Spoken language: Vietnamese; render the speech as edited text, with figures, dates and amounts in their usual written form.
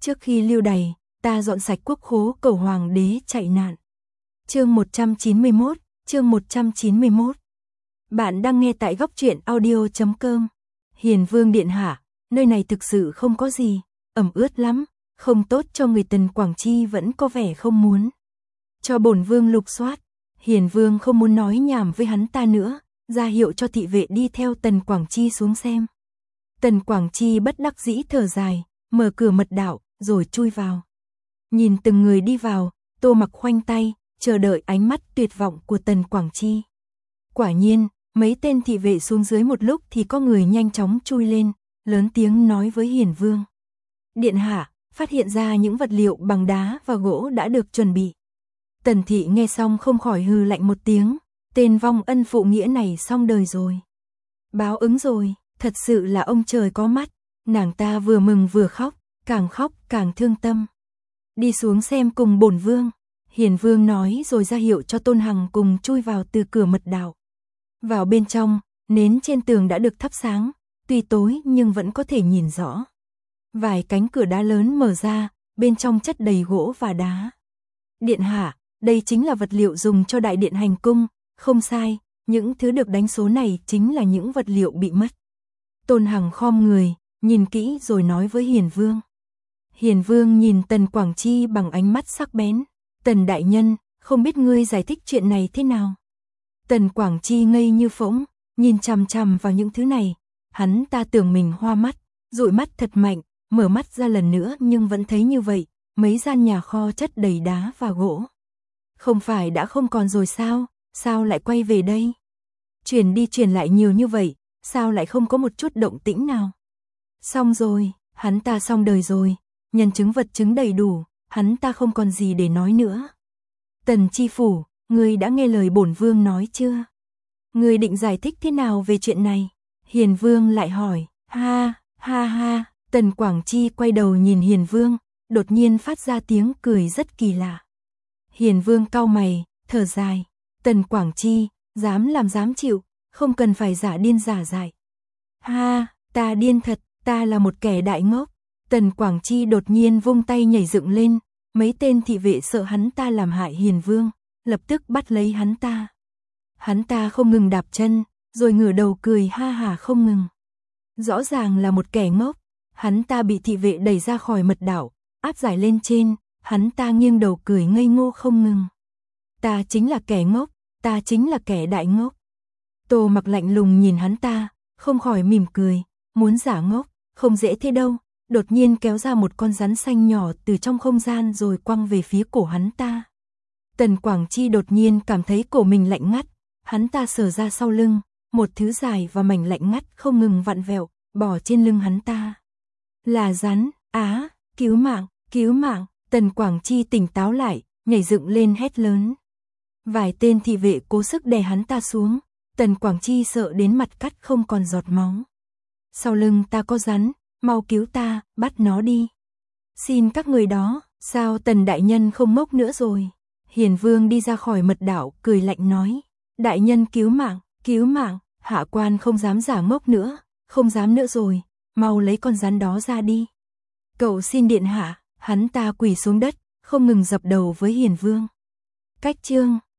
Trước khi lưu đày, ta dọn sạch quốc khố cầu hoàng đế chạy nạn. Chương 191, chương 191. Bạn đang nghe tại góc truyện audio.com. Hiền Vương điện hạ, nơi này thực sự không có gì, ẩm ướt lắm, không tốt cho người Tần Quảng Chi vẫn có vẻ không muốn. Cho bổn vương lục soát. Hiền Vương không muốn nói nhảm với hắn ta nữa, ra hiệu cho thị vệ đi theo Tần Quảng Chi xuống xem. Tần Quảng Chi bất đắc dĩ thở dài, mở cửa mật đạo, rồi chui vào. Nhìn từng người đi vào, Tô Mặc khoanh tay, chờ đợi ánh mắt tuyệt vọng của Tần Quảng Chi. Quả nhiên, mấy tên thị vệ xuống dưới một lúc thì có người nhanh chóng chui lên, lớn tiếng nói với Hiền Vương. Điện hạ, phát hiện ra những vật liệu bằng đá và gỗ đã được chuẩn bị. Tần thị nghe xong không khỏi hừ lạnh một tiếng, tên vong ân phụ nghĩa này xong đời rồi. Báo ứng rồi, thật sự là ông trời có mắt, nàng ta vừa mừng vừa khóc càng thương tâm. Đi xuống xem cùng bổn vương, Hiền Vương nói rồi ra hiệu cho Tôn Hằng cùng chui vào từ cửa mật đạo. Vào bên trong, nến trên tường đã được thắp sáng, tuy tối nhưng vẫn có thể nhìn rõ. Vài cánh cửa đá lớn mở ra, bên trong chất đầy gỗ và đá. Điện hạ, đây chính là vật liệu dùng cho đại điện hành cung, không sai, những thứ được đánh số này chính là những vật liệu bị mất. Tôn Hằng khom người, nhìn kỹ rồi nói với Hiền Vương. Hiền Vương nhìn Tần Quảng Chi bằng ánh mắt sắc bén. Tần đại nhân, không biết ngươi giải thích chuyện này thế nào? Tần Quảng Chi ngây như phỗng, nhìn chằm chằm vào những thứ này. Hắn ta tưởng mình hoa mắt, dụi mắt thật mạnh, mở mắt ra lần nữa nhưng vẫn thấy như vậy, mấy gian nhà kho chất đầy đá và gỗ. Không phải đã không còn rồi sao, sao lại quay về đây? Chuyển đi chuyển lại nhiều như vậy, sao lại không có một chút động tĩnh nào? Xong rồi, hắn ta xong đời rồi, nhân chứng vật chứng đầy đủ, hắn ta không còn gì để nói nữa. Tần chi phủ, ngươi đã nghe lời bổn vương nói chưa? Ngươi định giải thích thế nào về chuyện này? Hiền Vương lại hỏi. Ha, ha ha, Tần Quảng Chi quay đầu nhìn Hiền Vương, đột nhiên phát ra tiếng cười rất kỳ lạ. Hiền Vương cau mày, thở dài. Tần Quảng Chi, dám làm dám chịu, không cần phải giả điên giả dại. Ha, ta điên thật, ta là một kẻ đại ngốc. Tần Quảng Chi đột nhiên vung tay nhảy dựng lên, mấy tên thị vệ sợ hắn ta làm hại Hiền Vương, lập tức bắt lấy hắn ta. Hắn ta không ngừng đạp chân, rồi ngửa đầu cười ha hả không ngừng. Rõ ràng là một kẻ ngốc, hắn ta bị thị vệ đẩy ra khỏi mật đạo, áp giải lên trên, hắn ta nghiêng đầu cười ngây ngô không ngừng. Ta chính là kẻ ngốc, ta chính là kẻ đại ngốc. Tô Mặc lạnh lùng nhìn hắn ta, không khỏi mỉm cười, muốn giả ngốc, không dễ thế đâu. Đột nhiên kéo ra một con rắn xanh nhỏ từ trong không gian rồi quăng về phía cổ hắn ta. Tần Quảng Chi đột nhiên cảm thấy cổ mình lạnh ngắt, hắn ta sờ ra sau lưng, một thứ dài và mảnh lạnh ngắt không ngừng vặn vẹo, bò trên lưng hắn ta. Là rắn, á, cứu mạng, Tần Quảng Chi tỉnh táo lại, nhảy dựng lên hét lớn. Vài tên thị vệ cố sức đè hắn ta xuống, Tần Quảng Chi sợ đến mặt cắt không còn giọt máu. Sau lưng ta có rắn, mau cứu ta, bắt nó đi. Xin các người đó, sao Tần đại nhân không ngốc nữa rồi? Hiền Vương đi ra khỏi mật đạo, cười lạnh nói. Đại nhân cứu mạng, hạ quan không dám giả ngốc nữa, không dám nữa rồi, mau lấy con rắn đó ra đi. Cậu xin điện hạ, hắn ta quỳ xuống đất, không ngừng dập đầu với Hiền Vương. Cách chương